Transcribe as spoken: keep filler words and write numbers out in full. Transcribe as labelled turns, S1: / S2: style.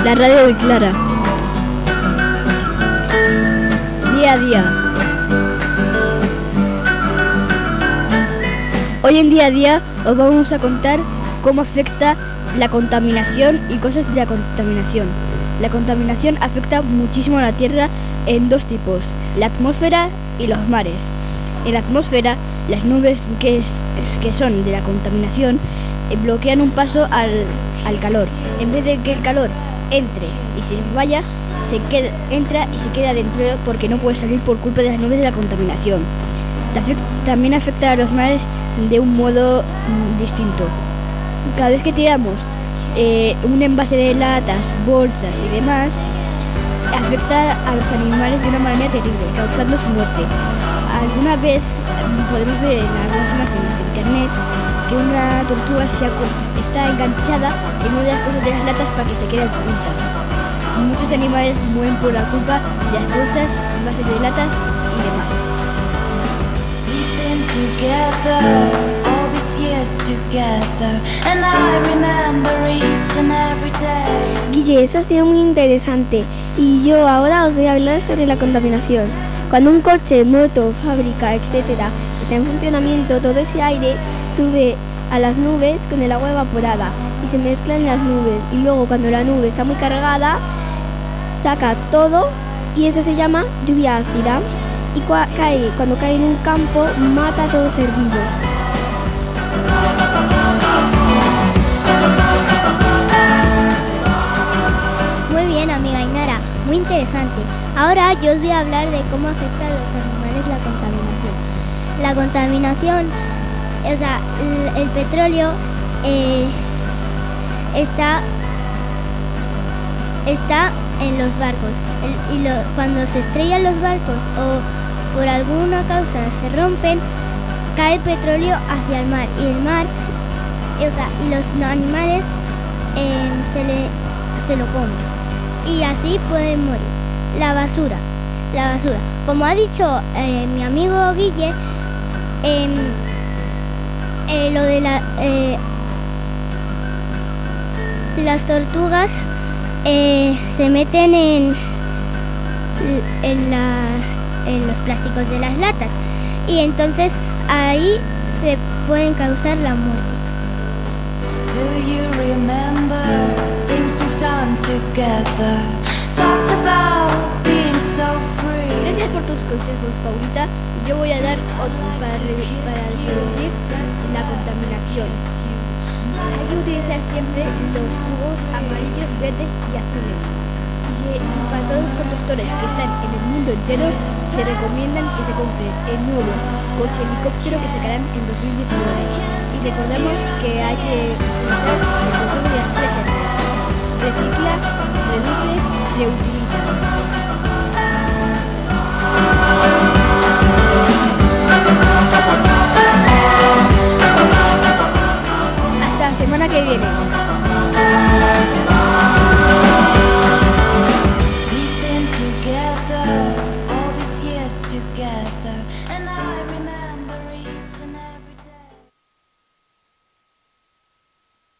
S1: La radio de Clara. Día a día. Hoy en Día a Día os vamos a contar cómo afecta la contaminación y cosas de la contaminación. La contaminación afecta muchísimo a la Tierra en dos tipos, la atmósfera y los mares. En la atmósfera, las nubes que, es, que son de la contaminación eh, bloquean un paso al, al calor. En vez de que el calor entre y se vaya, se queda, entra y se queda dentro porque no puede salir por culpa de las nubes de la contaminación. También afecta a los mares de un modo mm, distinto. Cada vez que tiramos eh, un envase de latas, bolsas y demás, afecta a los animales de una manera terrible, causando su muerte. Alguna vez mm, podemos ver en algunas imágenes de internet que una tortuga se está enganchada en una de las cosas de las latas para que se queden juntas. Muchos animales mueren por la culpa de las bolsas, envases de latas y demás.
S2: Together, all these years together, and I remember each and every day.
S3: Guille, eso ha sido muy interesante y yo ahora os voy a hablar sobre la contaminación. Cuando un coche, moto, fábrica, etcétera está en funcionamiento, todo ese aire sube a las nubes con el agua evaporada y se mezcla en las nubes, y luego cuando la nube está muy cargada saca todo y eso se llama lluvia ácida. Y cua- cae, cuando cae en un campo, mata a todo ser vivo.
S4: Muy bien, amiga Ainara, muy interesante. Ahora yo os voy a hablar de cómo afecta a los animales la contaminación. La contaminación, o sea, el, el petróleo eh, está, está en los barcos. El, y lo, cuando se estrellan los barcos o por alguna causa se rompen, cae el petróleo hacia el mar y el mar, o sea, y los animales eh, se, le, se lo comen y así pueden morir. La basura, la basura, como ha dicho eh, mi amigo Guille, eh, eh, lo de la, eh, las tortugas eh, se meten en, en la en los plásticos de las latas y entonces ahí se pueden causar la muerte.
S2: Do you remember things we've done together? Talked about being so free.
S1: Gracias por tus consejos, Paulita. Yo voy a dar otro para, re- para reducir la contaminación. Hay que utilizar siempre los tubos amarillos, verdes y azules. Y para todos los conductores que están en el mundo entero, se recomiendan que se compren el nuevo coche helicóptero que sacarán en dos mil diecinueve. Y recordemos que hay que utilizar el consumo de las tres erres: recicla, reduce, reutiliza.